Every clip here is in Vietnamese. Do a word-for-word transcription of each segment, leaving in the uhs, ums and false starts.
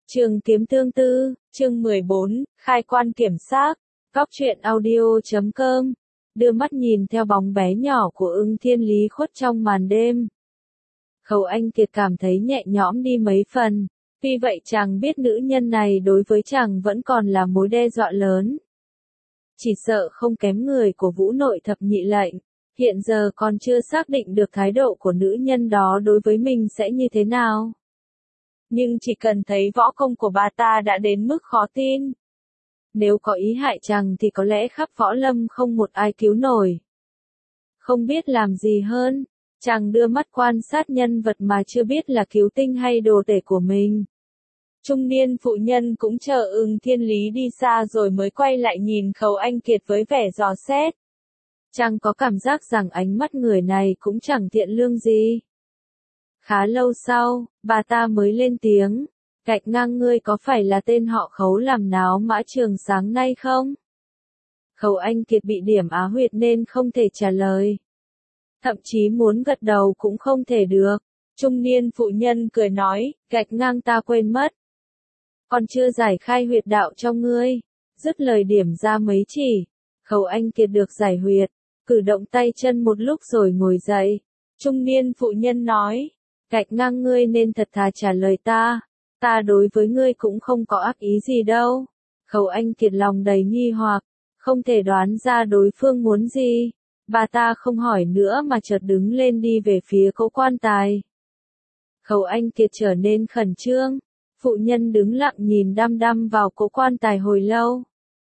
Trường kiếm tương tư, chương mười bốn, khai quan kiểm xác, góc truyện audio chấm com, đưa mắt nhìn theo bóng bé nhỏ của Ưng Thiên Lý khuất trong màn đêm. Khâu Anh Kiệt cảm thấy nhẹ nhõm đi mấy phần, tuy vậy chàng biết nữ nhân này đối với chàng vẫn còn là mối đe dọa lớn. Chỉ sợ không kém người của Vũ Nội Thập Nhị Lệnh, hiện giờ còn chưa xác định được thái độ của nữ nhân đó đối với mình sẽ như thế nào. Nhưng chỉ cần thấy võ công của bà ta đã đến mức khó tin. Nếu có ý hại chàng thì có lẽ khắp võ lâm không một ai cứu nổi. Không biết làm gì hơn, chàng đưa mắt quan sát nhân vật mà chưa biết là cứu tinh hay đồ tể của mình. Trung niên phụ nhân cũng chờ Ưng Thiên Lý đi xa rồi mới quay lại nhìn Khâu Anh Kiệt với vẻ dò xét. Chàng có cảm giác rằng ánh mắt người này cũng chẳng thiện lương gì. Khá lâu sau, bà ta mới lên tiếng, gạch ngang ngươi có phải là tên họ Khấu làm náo mã trường sáng nay không? Khâu Anh Kiệt bị điểm á huyệt nên không thể trả lời. Thậm chí muốn gật đầu cũng không thể được. Trung niên phụ nhân cười nói, gạch ngang ta quên mất. Còn chưa giải khai huyệt đạo cho ngươi. Dứt lời điểm ra mấy chỉ. Khâu Anh Kiệt được giải huyệt, cử động tay chân một lúc rồi ngồi dậy. Trung niên phụ nhân nói, gạch ngang ngươi nên thật thà trả lời ta, ta đối với ngươi cũng không có ác ý gì đâu. Khâu Anh Kiệt lòng đầy nghi hoặc, không thể đoán ra đối phương muốn gì. Bà ta không hỏi nữa mà chợt đứng lên đi về phía cỗ quan tài. Khâu Anh Kiệt trở nên khẩn trương, phụ nhân đứng lặng nhìn đăm đăm vào cỗ quan tài hồi lâu.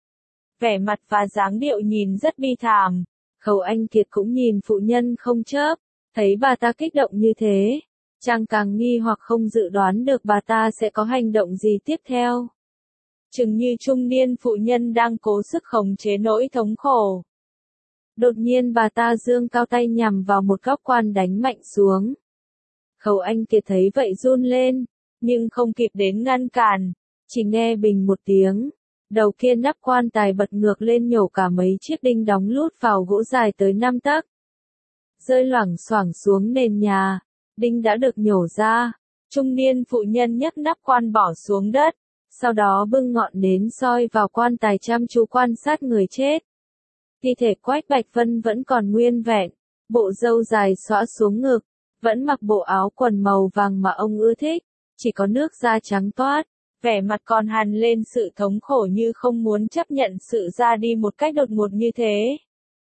Vẻ mặt và dáng điệu nhìn rất bi thảm. Khâu Anh Kiệt cũng nhìn phụ nhân không chớp, thấy bà ta kích động như thế. Chàng càng nghi hoặc không dự đoán được bà ta sẽ có hành động gì tiếp theo. Chừng như trung niên phụ nhân đang cố sức khống chế nỗi thống khổ. Đột nhiên bà ta giương cao tay nhằm vào một góc quan đánh mạnh xuống. Khâu Anh Kiệt thấy vậy run lên, nhưng không kịp đến ngăn cản, chỉ nghe bình một tiếng. Đầu kia nắp quan tài bật ngược lên nhổ cả mấy chiếc đinh đóng lút vào gỗ dài tới năm tấc. Rơi loảng xoảng xuống nền nhà. Đinh đã được nhổ ra, trung niên phụ nhân nhấc nắp quan bỏ xuống đất, sau đó bưng ngọn nến soi vào quan tài chăm chú quan sát người chết. Thi thể Quách Bạch Vân vẫn còn nguyên vẹn, bộ râu dài xõa xuống ngực, vẫn mặc bộ áo quần màu vàng mà ông ưa thích, chỉ có nước da trắng toát, vẻ mặt còn hằn lên sự thống khổ như không muốn chấp nhận sự ra đi một cách đột ngột như thế.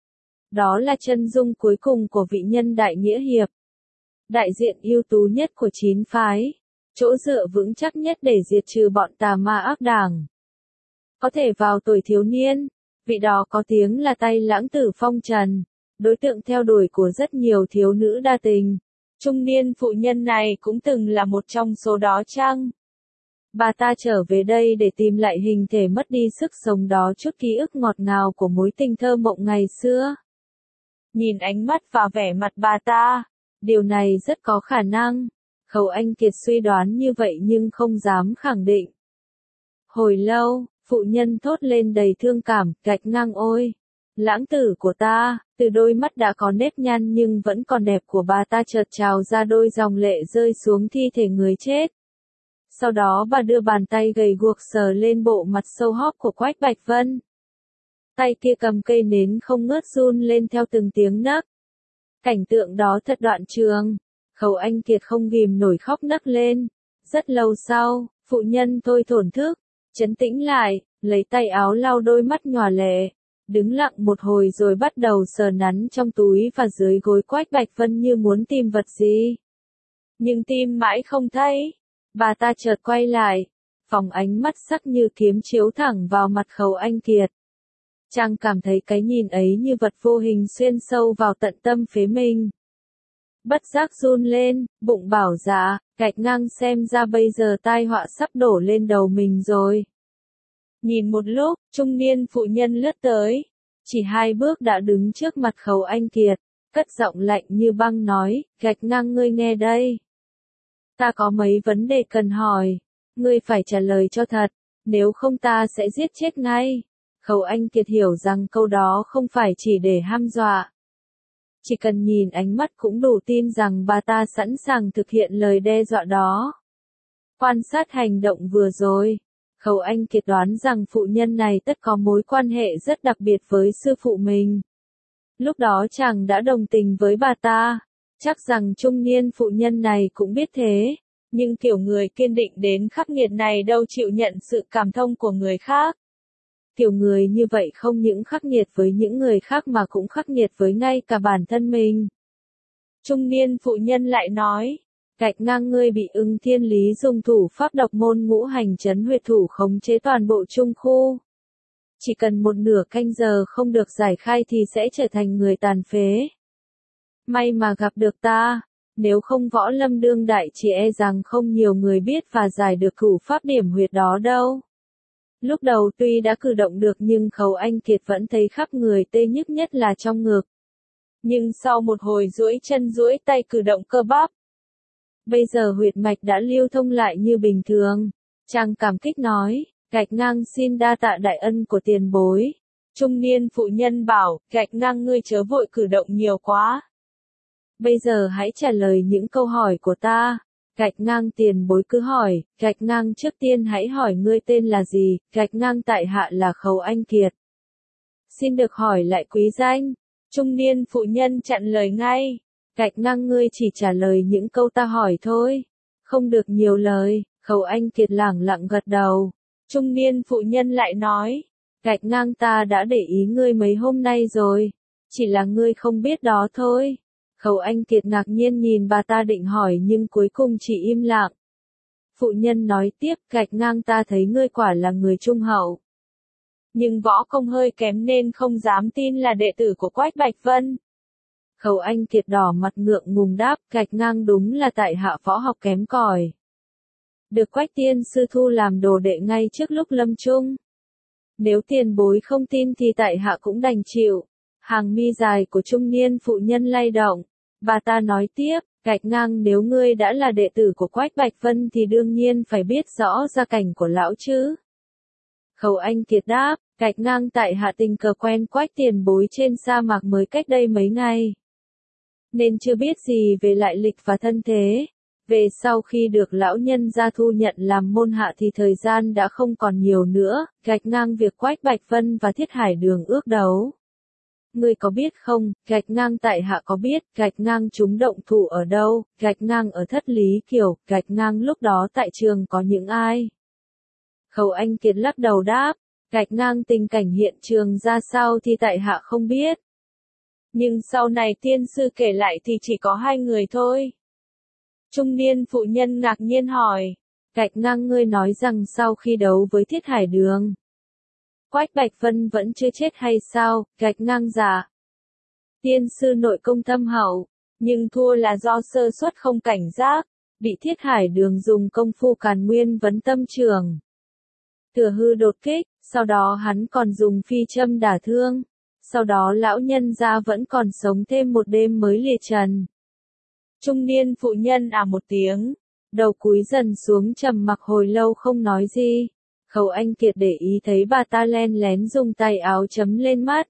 Đó là chân dung cuối cùng của vị nhân đại nghĩa hiệp. Đại diện ưu tú nhất của chín phái, chỗ dựa vững chắc nhất để diệt trừ bọn tà ma ác đảng. Có thể vào tuổi thiếu niên, vị đó có tiếng là tay lãng tử phong trần, đối tượng theo đuổi của rất nhiều thiếu nữ đa tình. Trung niên phụ nhân này cũng từng là một trong số đó chăng? Bà ta trở về đây để tìm lại hình thể mất đi sức sống đó, chút ký ức ngọt ngào của mối tình thơ mộng ngày xưa. Nhìn ánh mắt và vẻ mặt bà ta, điều này rất có khả năng. Khâu Anh Kiệt suy đoán như vậy nhưng không dám khẳng định. Hồi lâu, phụ nhân thốt lên đầy thương cảm, gạch ngang ôi, lãng tử của ta. Từ đôi mắt đã có nếp nhăn nhưng vẫn còn đẹp của bà ta chợt trào ra đôi dòng lệ rơi xuống thi thể người chết. Sau đó bà đưa bàn tay gầy guộc sờ lên bộ mặt sâu hóp của Quách Bạch Vân. Tay kia cầm cây nến không ngớt run lên theo từng tiếng nấc. Cảnh tượng đó thật đoạn trường. Khâu Anh Kiệt không ghìm nổi khóc nấc lên. Rất lâu sau, phụ nhân thôi thổn thức, trấn tĩnh lại, lấy tay áo lau đôi mắt nhòa lệ, đứng lặng một hồi rồi bắt đầu sờ nắn trong túi và dưới gối Quách Bạch Vân như muốn tìm vật gì. Nhưng tìm mãi không thấy. Bà ta chợt quay lại, phóng ánh mắt sắc như kiếm chiếu thẳng vào mặt Khâu Anh Kiệt. Chàng cảm thấy cái nhìn ấy như vật vô hình xuyên sâu vào tận tâm phế mình. Bất giác run lên, bụng bảo dạ, gạch ngang xem ra bây giờ tai họa sắp đổ lên đầu mình rồi. Nhìn một lúc, trung niên phụ nhân lướt tới, chỉ hai bước đã đứng trước mặt Khâu Anh Kiệt, cất giọng lạnh như băng nói, gạch ngang ngươi nghe đây. Ta có mấy vấn đề cần hỏi, ngươi phải trả lời cho thật, nếu không ta sẽ giết chết ngay. Khâu Anh Kiệt hiểu rằng câu đó không phải chỉ để hăm dọa. Chỉ cần nhìn ánh mắt cũng đủ tin rằng bà ta sẵn sàng thực hiện lời đe dọa đó. Quan sát hành động vừa rồi, Khấu Anh Kiệt đoán rằng phụ nhân này tất có mối quan hệ rất đặc biệt với sư phụ mình. Lúc đó chàng đã đồng tình với bà ta, chắc rằng trung niên phụ nhân này cũng biết thế, nhưng kiểu người kiên định đến khắc nghiệt này đâu chịu nhận sự cảm thông của người khác. Kiểu người như vậy không những khắc nghiệt với những người khác mà cũng khắc nghiệt với ngay cả bản thân mình. Trung niên phụ nhân lại nói, gạch ngang ngươi bị Ưng Thiên Lý dùng thủ pháp độc môn ngũ hành chấn huyệt thủ khống chế toàn bộ trung khu. Chỉ cần một nửa canh giờ không được giải khai thì sẽ trở thành người tàn phế. May mà gặp được ta, nếu không võ lâm đương đại chỉ e rằng không nhiều người biết và giải được thủ pháp điểm huyệt đó đâu. Lúc đầu tuy đã cử động được nhưng Khấu Anh Kiệt vẫn thấy khắp người tê nhức nhất là trong ngực. Nhưng sau một hồi duỗi chân duỗi tay cử động cơ bắp, bây giờ huyệt mạch đã lưu thông lại như bình thường. Chàng cảm kích nói, gạch ngang xin đa tạ đại ân của tiền bối. Trung niên phụ nhân bảo, gạch ngang ngươi chớ vội cử động nhiều quá. Bây giờ hãy trả lời những câu hỏi của ta. Gạch ngang tiền bối cứ hỏi, gạch ngang trước tiên hãy hỏi ngươi tên là gì, gạch ngang tại hạ là Khấu Anh Kiệt. Xin được hỏi lại quý danh. Trung niên phụ nhân chặn lời ngay. Gạch ngang ngươi chỉ trả lời những câu ta hỏi thôi. Không được nhiều lời. Khấu Anh Kiệt lẳng lặng gật đầu. Trung niên phụ nhân lại nói. Gạch ngang ta đã để ý ngươi mấy hôm nay rồi. Chỉ là ngươi không biết đó thôi. Khấu Anh Kiệt ngạc nhiên nhìn bà ta định hỏi nhưng cuối cùng chỉ im lặng. Phụ nhân nói tiếp, gạch ngang ta thấy ngươi quả là người trung hậu. Nhưng võ công hơi kém nên không dám tin là đệ tử của Quách Bạch Vân. Khấu Anh Kiệt đỏ mặt ngượng ngùng đáp, gạch ngang đúng là tại hạ võ học kém cỏi. Được Quách tiên sư thu làm đồ đệ ngay trước lúc lâm chung. Nếu tiền bối không tin thì tại hạ cũng đành chịu. Hàng mi dài của trung niên phụ nhân lay động. Bà ta nói tiếp, gạch ngang nếu ngươi đã là đệ tử của Quách Bạch Vân thì đương nhiên phải biết rõ gia cảnh của lão chứ. Khấu Anh Kiệt đáp, gạch ngang tại hạ tình cờ quen Quách tiền bối trên sa mạc mới cách đây mấy ngày. Nên chưa biết gì về lại lịch và thân thế. Về sau khi được lão nhân gia thu nhận làm môn hạ thì thời gian đã không còn nhiều nữa, gạch ngang việc Quách Bạch Vân và Thiết Hải Đường ước đấu. Ngươi có biết không, gạch ngang tại hạ có biết, gạch ngang chúng động thủ ở đâu, gạch ngang ở Thất Lý Kiều, gạch ngang lúc đó tại trường có những ai? Khấu Anh Kiệt lắc đầu đáp, gạch ngang tình cảnh hiện trường ra sao thì tại hạ không biết. Nhưng sau này tiên sư kể lại thì chỉ có hai người thôi. Trung niên phụ nhân ngạc nhiên hỏi, gạch ngang ngươi nói rằng sau khi đấu với Thiết Hải Đường, Quách Bạch Vân vẫn chưa chết hay sao, gạch ngang giả. Tiên sư nội công thâm hậu, nhưng thua là do sơ suất không cảnh giác, bị Thiết Hải Đường dùng công phu càn nguyên vấn tâm trường. Thừa hư đột kích, sau đó hắn còn dùng phi châm đả thương. Sau đó lão nhân gia vẫn còn sống thêm một đêm mới lìa trần. Trung niên phụ nhân à một tiếng, đầu cúi dần xuống trầm mặc hồi lâu không nói gì. Khấu Anh Kiệt để ý thấy bà ta len lén dùng tay áo chấm lên mắt.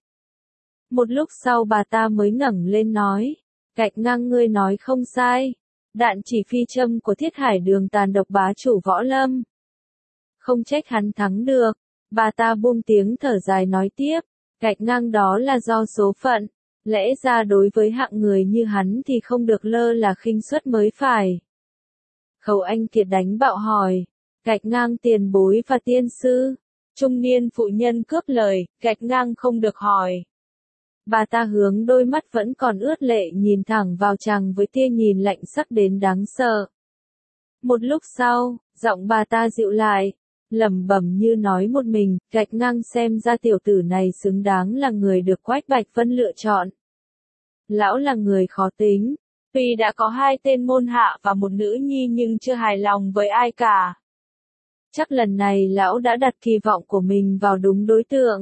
Một lúc sau bà ta mới ngẩng lên nói, gạch ngang ngươi nói không sai. Đạn chỉ phi châm của Thiết Hải Đường tàn độc bá chủ võ lâm. Không trách hắn thắng được. Bà ta buông tiếng thở dài nói tiếp, gạch ngang đó là do số phận. Lẽ ra đối với hạng người như hắn thì không được lơ là khinh suất mới phải. Khấu Anh Kiệt đánh bạo hỏi, gạch ngang tiền bối và tiên sư. Trung niên phụ nhân cướp lời, gạch ngang không được hỏi. Bà ta hướng đôi mắt vẫn còn ướt lệ nhìn thẳng vào chàng với tia nhìn lạnh sắc đến đáng sợ. Một lúc sau, giọng bà ta dịu lại, lẩm bẩm như nói một mình, gạch ngang xem ra tiểu tử này xứng đáng là người được Quách Bạch Vân lựa chọn. Lão là người khó tính, tuy đã có hai tên môn hạ và một nữ nhi nhưng chưa hài lòng với ai cả. Chắc lần này lão đã đặt kỳ vọng của mình vào đúng đối tượng.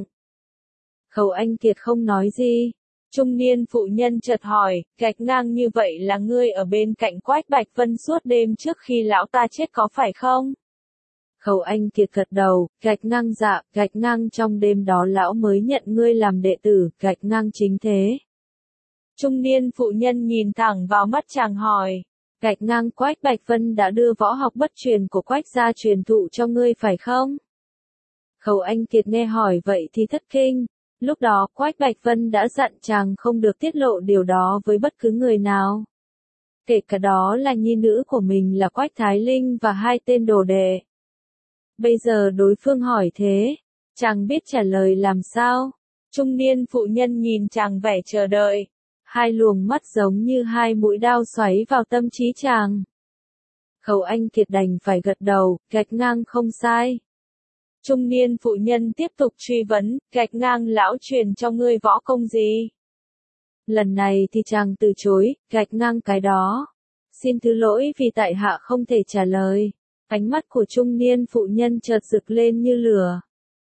Khấu Anh Kiệt không nói gì. Trung niên phụ nhân chợt hỏi, gạch ngang như vậy là ngươi ở bên cạnh Quách Bạch Vân suốt đêm trước khi lão ta chết có phải không? Khấu Anh Kiệt gật đầu, gạch ngang dạ, gạch ngang trong đêm đó lão mới nhận ngươi làm đệ tử, gạch ngang chính thế. Trung niên phụ nhân nhìn thẳng vào mắt chàng hỏi, Gạch ngang Quách Bạch Vân đã đưa võ học bất truyền của Quách gia truyền thụ cho ngươi phải không? Khâu Anh Kiệt nghe hỏi vậy thì thất kinh. Lúc đó Quách Bạch Vân đã dặn chàng không được tiết lộ điều đó với bất cứ người nào. Kể cả đó là nhi nữ của mình là Quách Thái Linh và hai tên đồ đệ. Bây giờ đối phương hỏi thế, chàng biết trả lời làm sao? Trung niên phụ nhân nhìn chàng vẻ chờ đợi. Hai luồng mắt giống như hai mũi đao xoáy vào tâm trí chàng. Khâu Anh Kiệt đành phải gật đầu, gạch ngang không sai. Trung niên phụ nhân tiếp tục truy vấn, gạch ngang lão truyền cho ngươi võ công gì? Lần này thì chàng từ chối, gạch ngang cái đó. Xin thứ lỗi vì tại hạ không thể trả lời. Ánh mắt của trung niên phụ nhân chợt rực lên như lửa.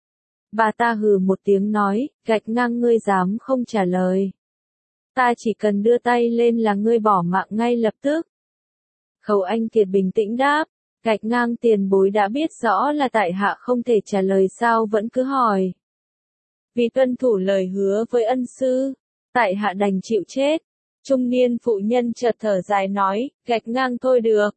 Bà ta hừ một tiếng nói, gạch ngang ngươi dám không trả lời. Ta chỉ cần đưa tay lên là ngươi bỏ mạng ngay lập tức. Khâu Anh Kiệt bình tĩnh đáp, gạch ngang tiền bối đã biết rõ là tại hạ không thể trả lời sao vẫn cứ hỏi. Vì tuân thủ lời hứa với ân sư, tại hạ đành chịu chết. Trung niên phụ nhân chợt thở dài nói, gạch ngang thôi được.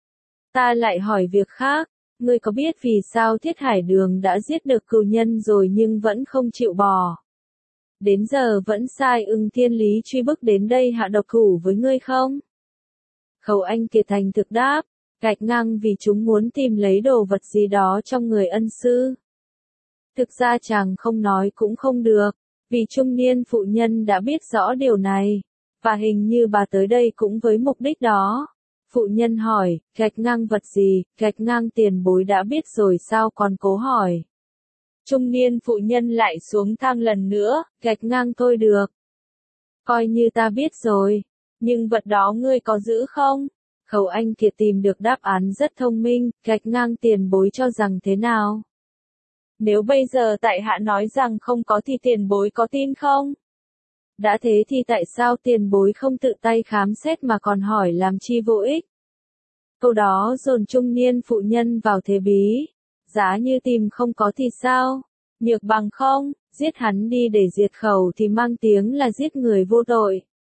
Ta lại hỏi việc khác, ngươi có biết vì sao Thiết Hải Đường đã giết được cừu nhân rồi nhưng vẫn không chịu bỏ? Đến giờ vẫn sai Ưng Thiên Lý truy bức đến đây hạ độc thủ với ngươi không? Khâu Anh Kiệt thành thực đáp, gạch ngang vì chúng muốn tìm lấy đồ vật gì đó trong người ân sư. Thực ra chàng không nói cũng không được, vì trung niên phụ nhân đã biết rõ điều này, và hình như bà tới đây cũng với mục đích đó. Phụ nhân hỏi, gạch ngang vật gì, gạch ngang tiền bối đã biết rồi sao còn cố hỏi. Trung niên phụ nhân lại xuống thang lần nữa, gạch ngang thôi được. Coi như ta biết rồi, nhưng vật đó ngươi có giữ không? Khâu Anh Kiệt tìm được đáp án rất thông minh, gạch ngang tiền bối cho rằng thế nào? Nếu bây giờ tại hạ nói rằng không có thì tiền bối có tin không? Đã thế thì tại sao tiền bối không tự tay khám xét mà còn hỏi làm chi vô ích? Câu đó dồn trung niên phụ nhân vào thế bí. Giá như tìm không có thì sao? Nhược bằng không, giết hắn đi để diệt khẩu thì mang tiếng là giết người vô tội.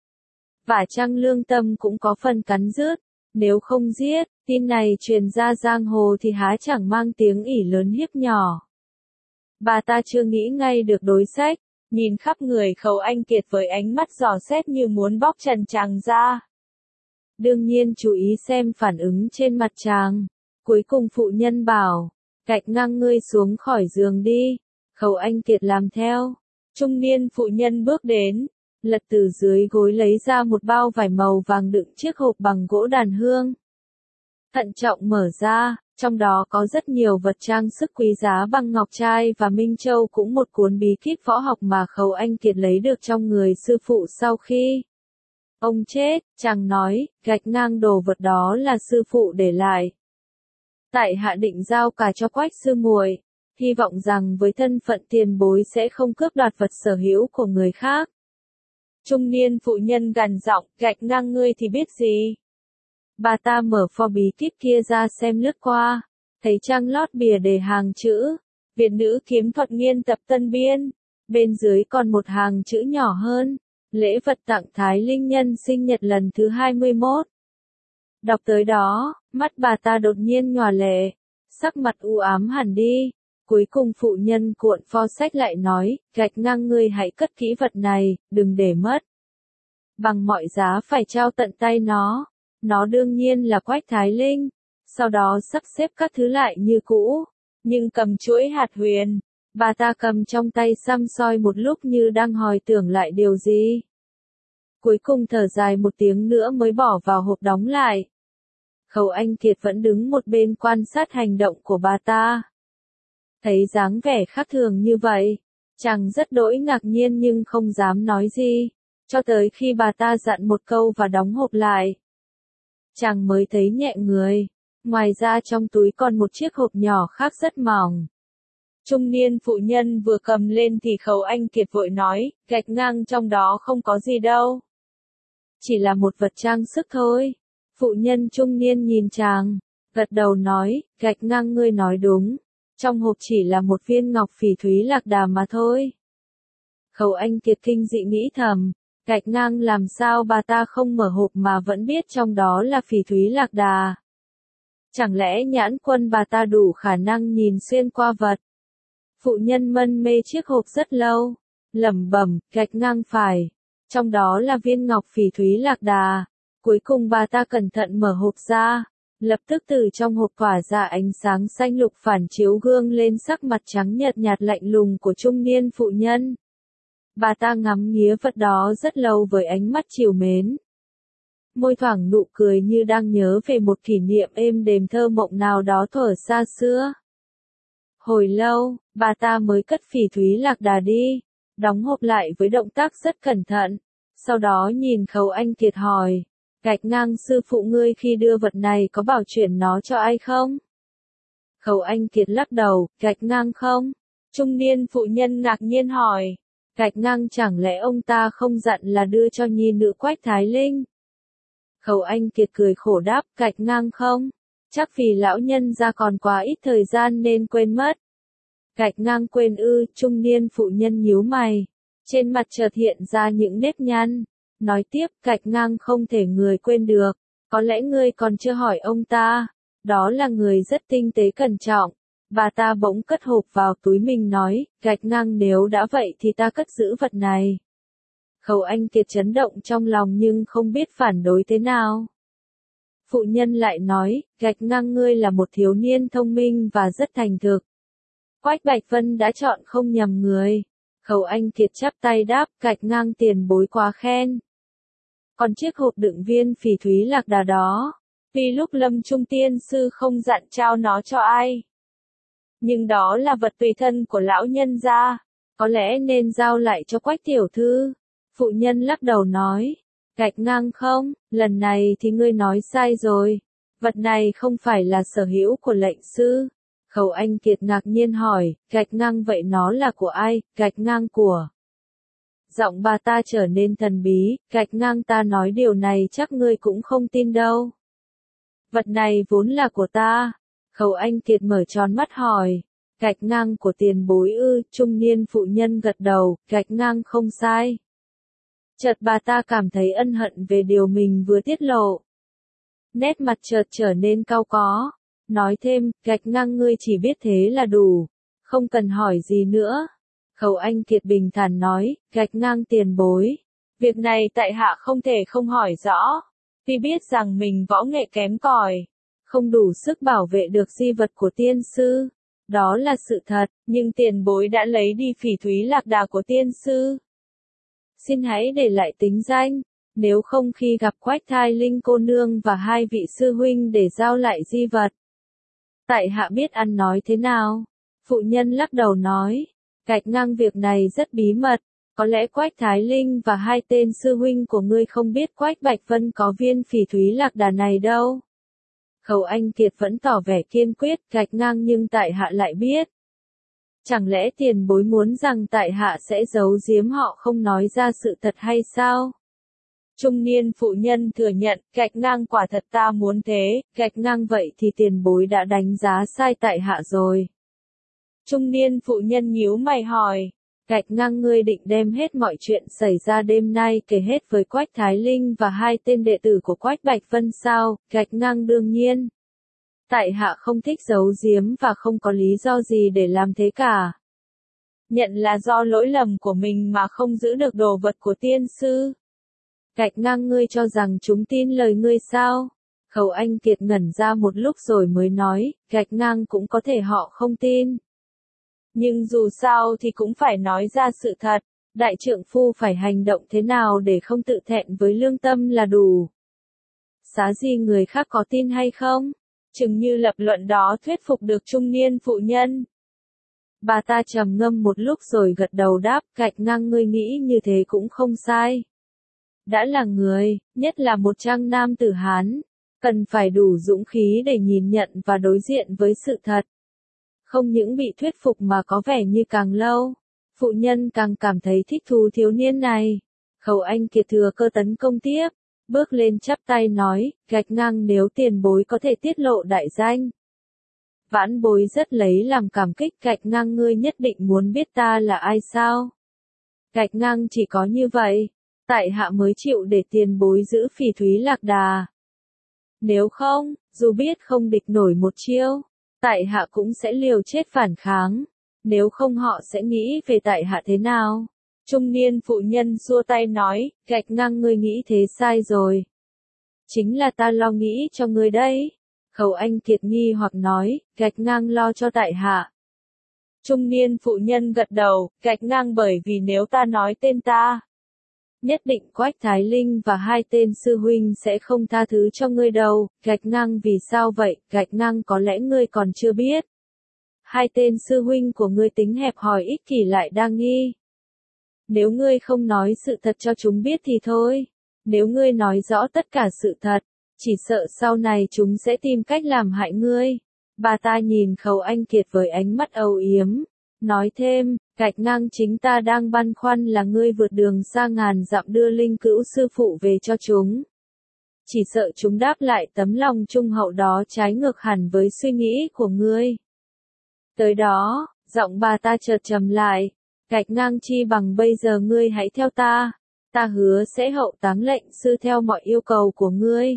Và chăng lương tâm cũng có phần cắn rứt, nếu không giết, tin này truyền ra giang hồ thì há chẳng mang tiếng ỷ lớn hiếp nhỏ. Bà ta chưa nghĩ ngay được đối sách, nhìn khắp người Khâu Anh Kiệt với ánh mắt dò xét như muốn bóc trần chàng ra. Đương nhiên chú ý xem phản ứng trên mặt chàng. Cuối cùng phụ nhân bảo, gạch ngang ngươi xuống khỏi giường đi. Khâu Anh Kiệt làm theo. Trung niên phụ nhân bước đến, lật từ dưới gối lấy ra một bao vải màu vàng đựng chiếc hộp bằng gỗ đàn hương. Thận trọng mở ra, trong đó có rất nhiều vật trang sức quý giá bằng ngọc trai và minh châu, cũng một cuốn bí kíp võ học mà Khâu Anh Kiệt lấy được trong người sư phụ sau khi ông chết. Chàng nói, gạch ngang đồ vật đó là sư phụ để lại. Tại hạ định giao cả cho Quách sư muội, hy vọng rằng với thân phận tiền bối sẽ không cướp đoạt vật sở hữu của người khác. Trung niên phụ nhân gằn giọng, gạch ngang ngươi thì biết gì? Bà ta mở pho bí kíp kia ra xem lướt qua, thấy trang lót bìa đề hàng chữ, Việt nữ kiếm thuật nghiên tập tân biên, bên dưới còn một hàng chữ nhỏ hơn, lễ vật tặng Thái Linh nhân sinh nhật lần thứ hai mươi mốt. Đọc tới đó, mắt bà ta đột nhiên nhòa lệ, sắc mặt u ám hẳn đi. Cuối cùng phụ nhân cuộn pho sách lại nói, gạch ngang ngươi hãy cất kỹ vật này, đừng để mất. Bằng mọi giá phải trao tận tay nó. Nó đương nhiên là Quách Thái Linh. Sau đó sắp xếp các thứ lại như cũ, nhưng cầm chuỗi hạt huyền. Bà ta cầm trong tay săm soi một lúc như đang hồi tưởng lại điều gì. Cuối cùng thở dài một tiếng nữa mới bỏ vào hộp đóng lại. Khâu Anh Kiệt vẫn đứng một bên quan sát hành động của bà ta. Thấy dáng vẻ khác thường như vậy, chàng rất đỗi ngạc nhiên nhưng không dám nói gì, cho tới khi bà ta dặn một câu và đóng hộp lại. Chàng mới thấy nhẹ người, ngoài ra trong túi còn một chiếc hộp nhỏ khác rất mỏng. Trung niên phụ nhân vừa cầm lên thì Khâu Anh Kiệt vội nói, gạch ngang trong đó không có gì đâu. Chỉ là một vật trang sức thôi. Phụ nhân trung niên nhìn chàng, gật đầu nói, gạch ngang ngươi nói đúng. Trong hộp chỉ là một viên ngọc phỉ thúy lạc đà mà thôi. Khâu Anh Kiệt kinh dị nghĩ thầm, Gạch ngang làm sao bà ta không mở hộp mà vẫn biết trong đó là phỉ thúy lạc đà. Chẳng lẽ nhãn quân bà ta đủ khả năng nhìn xuyên qua vật? Phụ nhân mân mê chiếc hộp rất lâu, lẩm bẩm, gạch ngang phải. Trong đó là viên ngọc phỉ thúy lạc đà. Cuối cùng bà ta cẩn thận mở hộp ra. Lập tức từ trong hộp tỏa ra ánh sáng xanh lục phản chiếu gương lên sắc mặt trắng nhợt nhạt lạnh lùng của trung niên phụ nhân. Bà ta ngắm nghía vật đó rất lâu với ánh mắt trìu mến. Môi thoảng nụ cười như đang nhớ về một kỷ niệm êm đềm thơ mộng nào đó thuở xa xưa. Hồi lâu, bà ta mới cất phỉ thúy lạc đà đi, đóng hộp lại với động tác rất cẩn thận. Sau đó nhìn Khấu Anh Kiệt hỏi, gạch ngang sư phụ ngươi khi đưa vật này có bảo chuyển nó cho ai không? Khấu Anh Kiệt lắc đầu, gạch ngang không? Trung niên phụ nhân ngạc nhiên hỏi, gạch ngang chẳng lẽ ông ta không dặn là đưa cho nhi nữ Quách Thái Linh? Khấu Anh Kiệt cười khổ đáp, gạch ngang không? Chắc vì lão nhân ra còn quá ít thời gian nên quên mất. Gạch ngang quên ư, trung niên phụ nhân nhíu mày. Trên mặt chợt hiện ra những nếp nhăn. Nói tiếp, gạch ngang không thể người quên được. Có lẽ ngươi còn chưa hỏi ông ta. Đó là người rất tinh tế cẩn trọng. Bà ta bỗng cất hộp vào túi mình nói, gạch ngang nếu đã vậy thì ta cất giữ vật này. Khấu Anh Kiệt chấn động trong lòng nhưng không biết phản đối thế nào. Phụ nhân lại nói, gạch ngang ngươi là một thiếu niên thông minh và rất thành thực. Quách Bạch Vân đã chọn không nhầm người. Khấu Anh Kiệt chắp tay đáp, gạch ngang tiền bối quá khen. Còn chiếc hộp đựng viên phỉ thúy lạc đà đó, vì lúc Lâm Trung Tiên Sư không dặn trao nó cho ai. Nhưng đó là vật tùy thân của lão nhân gia, có lẽ nên giao lại cho Quách tiểu thư. Phụ nhân lắc đầu nói, gạch ngang không, lần này thì ngươi nói sai rồi. Vật này không phải là sở hữu của lệnh sư. Khấu Anh Kiệt ngạc nhiên hỏi, gạch ngang vậy nó là của ai, gạch ngang của. Giọng bà ta trở nên thần bí, gạch ngang ta nói điều này chắc ngươi cũng không tin đâu. Vật này vốn là của ta. Khấu Anh Kiệt mở tròn mắt hỏi, gạch ngang của tiền bối ư, trung niên phụ nhân gật đầu, gạch ngang không sai. Chợt bà ta cảm thấy ân hận về điều mình vừa tiết lộ. Nét mặt chợt trở nên cau có. Nói thêm, gạch ngang ngươi chỉ biết thế là đủ. Không cần hỏi gì nữa. Khấu Anh Kiệt bình thản nói, gạch ngang tiền bối. Việc này tại hạ không thể không hỏi rõ. Vì biết rằng mình võ nghệ kém cỏi, không đủ sức bảo vệ được di vật của tiên sư. Đó là sự thật, nhưng tiền bối đã lấy đi phỉ thúy lạc đà của tiên sư. Xin hãy để lại tính danh, nếu không khi gặp Quách Thái Linh cô nương và hai vị sư huynh để giao lại di vật. Tại hạ biết ăn nói thế nào? Phụ nhân lắc đầu nói, gạch ngang việc này rất bí mật, có lẽ Quách Thái Linh và hai tên sư huynh của ngươi không biết Quách Bạch Vân có viên phỉ thúy lạc đà này đâu. Khấu Anh Kiệt vẫn tỏ vẻ kiên quyết, gạch ngang nhưng tại hạ lại biết. Chẳng lẽ tiền bối muốn rằng tại hạ sẽ giấu giếm họ không nói ra sự thật hay sao? Trung niên phụ nhân thừa nhận, gạch ngang quả thật ta muốn thế, gạch ngang vậy thì tiền bối đã đánh giá sai tại hạ rồi. Trung niên phụ nhân nhíu mày hỏi, gạch ngang ngươi định đem hết mọi chuyện xảy ra đêm nay kể hết với Quách Thái Linh và hai tên đệ tử của Quách Bạch Vân sao? Gạch ngang đương nhiên. Tại hạ không thích giấu giếm và không có lý do gì để làm thế cả. Nhận là do lỗi lầm của mình mà không giữ được đồ vật của tiên sư. Gạch ngang ngươi cho rằng chúng tin lời ngươi sao? Khấu Anh Kiệt ngẩn ra một lúc rồi mới nói, gạch ngang cũng có thể họ không tin. Nhưng dù sao thì cũng phải nói ra sự thật, đại trượng phu phải hành động thế nào để không tự thẹn với lương tâm là đủ. Xá gì người khác có tin hay không? Chừng như lập luận đó thuyết phục được trung niên phụ nhân. Bà ta trầm ngâm một lúc rồi gật đầu đáp, gạch ngang ngươi nghĩ như thế cũng không sai. Đã là người, nhất là một trang nam tử Hán, cần phải đủ dũng khí để nhìn nhận và đối diện với sự thật. Không những bị thuyết phục mà có vẻ như càng lâu, phụ nhân càng cảm thấy thích thú thiếu niên này. Khấu Anh Kiệt thừa cơ tấn công tiếp, bước lên chắp tay nói, gạch ngang nếu tiền bối có thể tiết lộ đại danh. Vãn bối rất lấy làm cảm kích, gạch ngang ngươi nhất định muốn biết ta là ai sao? Gạch ngang chỉ có như vậy. tại hạ mới chịu để tiền bối giữ Phỉ Thúy Lạc Đà. Nếu không, dù biết không địch nổi một chiêu, tại hạ cũng sẽ liều chết phản kháng. Nếu không họ sẽ nghĩ về tại hạ thế nào? Trung niên phụ nhân xua tay nói, gạch ngang ngươi nghĩ thế sai rồi. Chính là ta lo nghĩ cho ngươi đấy. Khẩu Anh Kiệt nghi hoặc nói, gạch ngang lo cho tại hạ. Trung niên phụ nhân gật đầu, gạch ngang bởi vì nếu ta nói tên ta, nhất định Quách Thái Linh và hai tên sư huynh sẽ không tha thứ cho ngươi đâu. Gạch ngang vì sao vậy? Gạch ngang có lẽ ngươi còn chưa biết. Hai tên sư huynh của ngươi tính hẹp hòi ích kỷ lại đa nghi. Nếu ngươi không nói sự thật cho chúng biết thì thôi. Nếu ngươi nói rõ tất cả sự thật, chỉ sợ sau này chúng sẽ tìm cách làm hại ngươi. Bà ta nhìn Khẩu Anh Kiệt với ánh mắt âu yếm, nói thêm, gạch ngang chính ta đang băn khoăn là ngươi vượt đường xa ngàn dặm đưa linh cữu sư phụ về cho chúng. Chỉ sợ chúng đáp lại tấm lòng trung hậu đó trái ngược hẳn với suy nghĩ của ngươi. Tới đó, giọng bà ta chợt trầm lại, gạch ngang chi bằng bây giờ ngươi hãy theo ta, ta hứa sẽ hậu táng lệnh sư theo mọi yêu cầu của ngươi.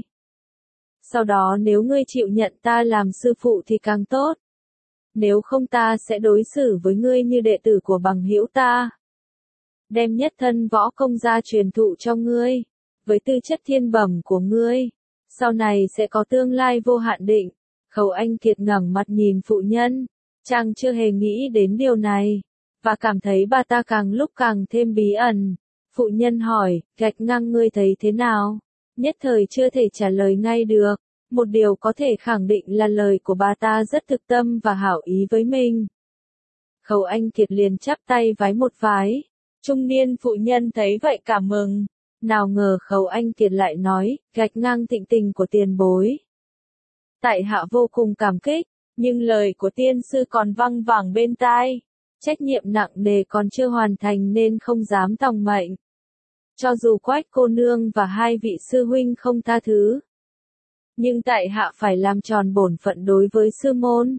Sau đó nếu ngươi chịu nhận ta làm sư phụ thì càng tốt. Nếu không ta sẽ đối xử với ngươi như đệ tử của bằng hữu ta. Đem nhất thân võ công ra truyền thụ cho ngươi. Với tư chất thiên bẩm của ngươi, sau này sẽ có tương lai vô hạn định. Khẩu Anh Kiệt ngẩng mặt nhìn phụ nhân. Chàng chưa hề nghĩ đến điều này. Và cảm thấy bà ta càng lúc càng thêm bí ẩn. Phụ nhân hỏi, gạch ngang ngươi thấy thế nào? Nhất thời chưa thể trả lời ngay được. Một điều có thể khẳng định là lời của bà ta rất thực tâm và hảo ý với mình. Khẩu Anh Kiệt liền chắp tay vái một vái. Trung niên phụ nhân thấy vậy cảm mừng. Nào ngờ Khẩu Anh Kiệt lại nói, gạch ngang thịnh tình của tiền bối. Tại hạ vô cùng cảm kích, nhưng lời của tiên sư còn văng vẳng bên tai. Trách nhiệm nặng nề còn chưa hoàn thành nên không dám tòng mệnh. Cho dù Quách cô nương và hai vị sư huynh không tha thứ, nhưng tại hạ phải làm tròn bổn phận đối với sư môn.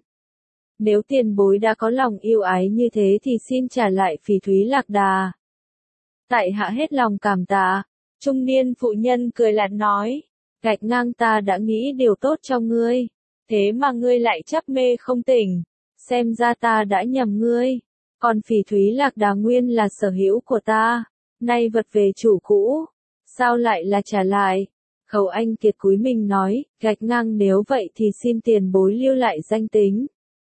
Nếu tiền bối đã có lòng yêu ái như thế thì xin trả lại Phỉ Thúy Lạc Đà. Tại hạ hết lòng cảm tạ. Trung niên phụ nhân cười lạt nói, gạch ngang ta đã nghĩ điều tốt cho ngươi, thế mà ngươi lại chấp mê không tỉnh, xem ra ta đã nhầm ngươi. Còn Phỉ Thúy Lạc Đà nguyên là sở hữu của ta, nay vật về chủ cũ, sao lại là trả lại? Khẩu Anh Kiệt cúi mình nói, gạch ngang nếu vậy thì xin tiền bối lưu lại danh tính.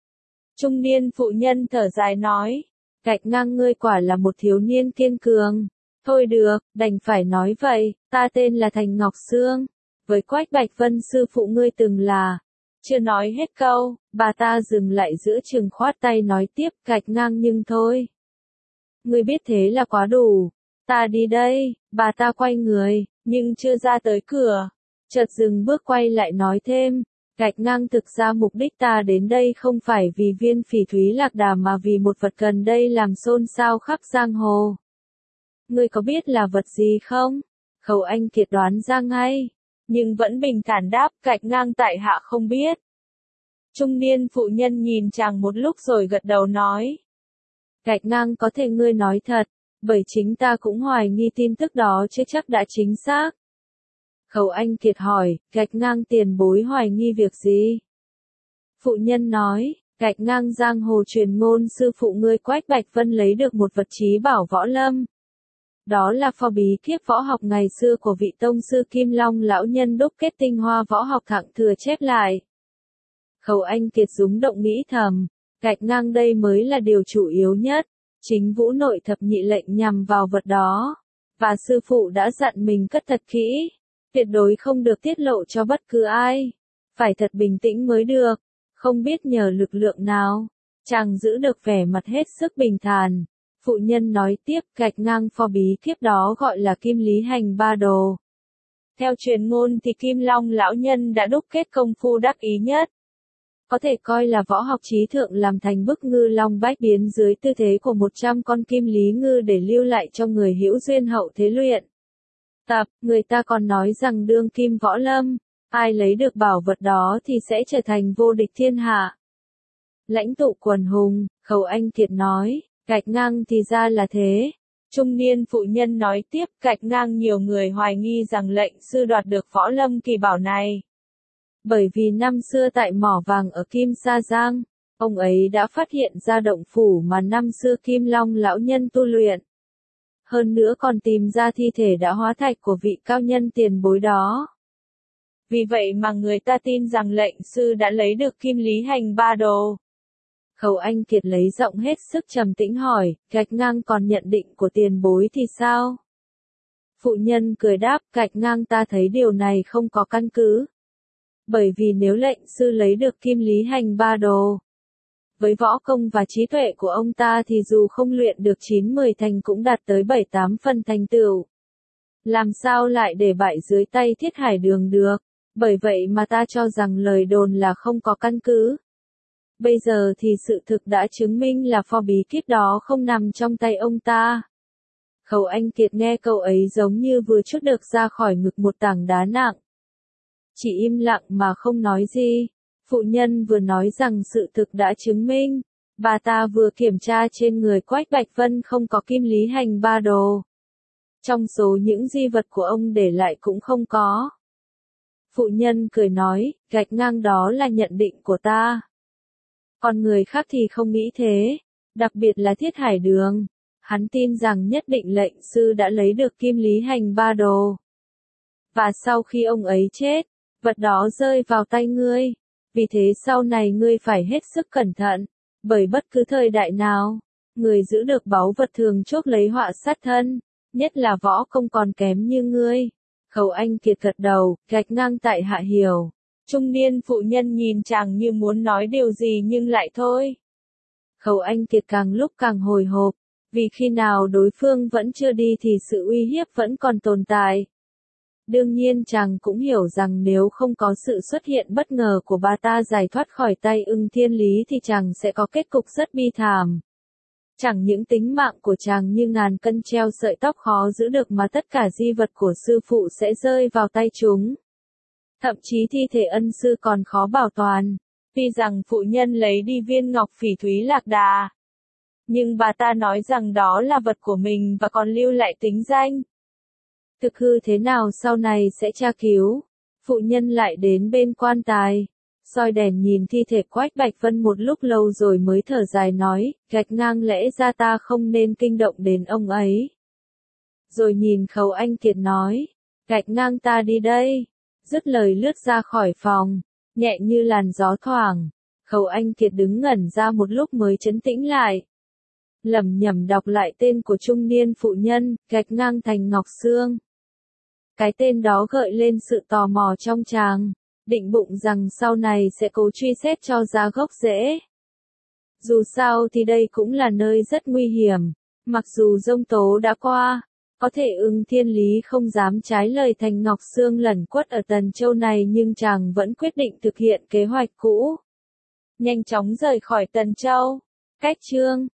Trung niên phụ nhân thở dài nói, gạch ngang ngươi quả là một thiếu niên kiên cường. Thôi được, đành phải nói vậy, ta tên là Thành Ngọc Sương, với Quách Bạch Vân sư phụ ngươi từng là. Chưa nói hết câu, bà ta dừng lại giữa chừng khoát tay nói tiếp, gạch ngang nhưng thôi. Ngươi biết thế là quá đủ, ta đi đây. Bà ta quay người, nhưng chưa ra tới cửa, chợt dừng bước quay lại nói thêm, gạch ngang thực ra mục đích ta đến đây không phải vì viên Phỉ Thúy Lạc Đà mà vì một vật gần đây làm xôn xao khắp giang hồ. Ngươi có biết là vật gì không? Khẩu Anh Kiệt đoán ra ngay, nhưng vẫn bình thản đáp, gạch ngang tại hạ không biết. Trung niên phụ nhân nhìn chàng một lúc rồi gật đầu nói, gạch ngang có thể ngươi nói thật, bởi chính ta cũng hoài nghi tin tức đó chứ chắc đã chính xác. Khẩu Anh Kiệt hỏi, gạch ngang tiền bối hoài nghi việc gì? Phụ nhân nói, gạch ngang giang hồ truyền ngôn sư phụ ngươi Quách Bạch Vân lấy được một vật chí bảo võ lâm. Đó là pho bí kíp võ học ngày xưa của vị tông sư Kim Long lão nhân đúc kết tinh hoa võ học thặng thừa chép lại. Khẩu Anh Kiệt rúng động nghĩ thầm, gạch ngang đây mới là điều chủ yếu nhất. Chính Vũ Nội thập nhị lệnh nhằm vào vật đó. Và sư phụ đã dặn mình cất thật kỹ. Tuyệt đối không được tiết lộ cho bất cứ ai. Phải thật bình tĩnh mới được. Không biết nhờ lực lượng nào. Chàng giữ được vẻ mặt hết sức bình thản. Phụ nhân nói tiếp, gạch ngang pho bí kíp đó gọi là Kim Lý Hành Ba Đồ. Theo truyền ngôn thì Kim Long lão nhân đã đúc kết công phu đắc ý nhất. Có thể coi là võ học trí thượng làm thành bức ngư long bách biến dưới tư thế của một trăm con kim lý ngư để lưu lại cho người hữu duyên hậu thế luyện. Tập, người ta còn nói rằng đương kim võ lâm, ai lấy được bảo vật đó thì sẽ trở thành vô địch thiên hạ. Lãnh tụ quần hùng, Khẩu Anh Kiệt nói, gạch ngang thì ra là thế. Trung niên phụ nhân nói tiếp, gạch ngang nhiều người hoài nghi rằng lệnh sư đoạt được võ lâm kỳ bảo này. Bởi vì năm xưa tại mỏ vàng ở Kim Sa Giang, ông ấy đã phát hiện ra động phủ mà năm xưa Kim Long lão nhân tu luyện. Hơn nữa còn tìm ra thi thể đã hóa thạch của vị cao nhân tiền bối đó. Vì vậy mà người ta tin rằng lệnh sư đã lấy được kim lý hành ba đồ. Khâu Anh Kiệt lấy giọng hết sức trầm tĩnh hỏi, gạch ngang còn nhận định của tiền bối thì sao? Phụ nhân cười đáp, gạch ngang ta thấy điều này không có căn cứ. Bởi vì nếu lệnh sư lấy được kim lý hành ba đồ, với võ công và trí tuệ của ông ta thì dù không luyện được chín mười thành cũng đạt tới bảy tám phần thành tựu. Làm sao lại để bại dưới tay Thiết Hải Đường được? Bởi vậy mà ta cho rằng lời đồn là không có căn cứ. Bây giờ thì sự thực đã chứng minh là pho bí kíp đó không nằm trong tay ông ta. Khâu Anh Kiệt nghe câu ấy giống như vừa trút được ra khỏi ngực một tảng đá nặng. Chỉ im lặng mà không nói gì. Phụ nhân vừa nói rằng sự thực đã chứng minh. Bà ta vừa kiểm tra trên người Quách Bạch Vân không có kim lý hành ba đồ. Trong số những di vật của ông để lại cũng không có. Phụ nhân cười nói, gạch ngang đó là nhận định của ta. Còn người khác thì không nghĩ thế, đặc biệt là Thiết Hải Đường. Hắn tin rằng nhất định lệnh sư đã lấy được kim lý hành ba đồ. Và sau khi ông ấy chết, vật đó rơi vào tay ngươi. Vì thế sau này ngươi phải hết sức cẩn thận, bởi bất cứ thời đại nào, người giữ được báu vật thường chuốc lấy họa sát thân, nhất là võ công còn kém như ngươi. Khâu Anh Kiệt gật đầu, gạch ngang tại hạ hiểu. Trung niên phụ nhân nhìn chàng như muốn nói điều gì nhưng lại thôi. Khâu Anh Kiệt càng lúc càng hồi hộp, vì khi nào đối phương vẫn chưa đi thì sự uy hiếp vẫn còn tồn tại. Đương nhiên chàng cũng hiểu rằng nếu không có sự xuất hiện bất ngờ của bà ta giải thoát khỏi tay Ưng Thiên Lý thì chàng sẽ có kết cục rất bi thảm. Chẳng những tính mạng của chàng như ngàn cân treo sợi tóc khó giữ được mà tất cả di vật của sư phụ sẽ rơi vào tay chúng. Thậm chí thi thể ân sư còn khó bảo toàn. Tuy rằng phụ nhân lấy đi viên ngọc phỉ thúy lạc đà, nhưng bà ta nói rằng đó là vật của mình và còn lưu lại tính danh. Thực hư thế nào sau này sẽ tra cứu. Phụ nhân lại đến bên quan tài, soi đèn nhìn thi thể Quách Bạch Vân một lúc lâu rồi mới thở dài nói, gạch ngang lẽ ra ta không nên kinh động đến ông ấy. Rồi nhìn Khâu Anh Kiệt nói, gạch ngang ta đi đây. Dứt lời lướt ra khỏi phòng, nhẹ như làn gió thoảng. Khâu Anh Kiệt đứng ngẩn ra một lúc mới trấn tĩnh lại. Lẩm nhẩm đọc lại tên của trung niên phụ nhân, gạch ngang Thành Ngọc Sương. Cái tên đó gợi lên sự tò mò trong chàng, định bụng rằng sau này sẽ cố truy xét cho ra gốc rễ. Dù sao thì đây cũng là nơi rất nguy hiểm, mặc dù giông tố đã qua, có thể Ưng Thiên Lý không dám trái lời Thành Ngọc Sương lẩn quất ở Tần Châu này nhưng chàng vẫn quyết định thực hiện kế hoạch cũ. Nhanh chóng rời khỏi Tần Châu. Cách chương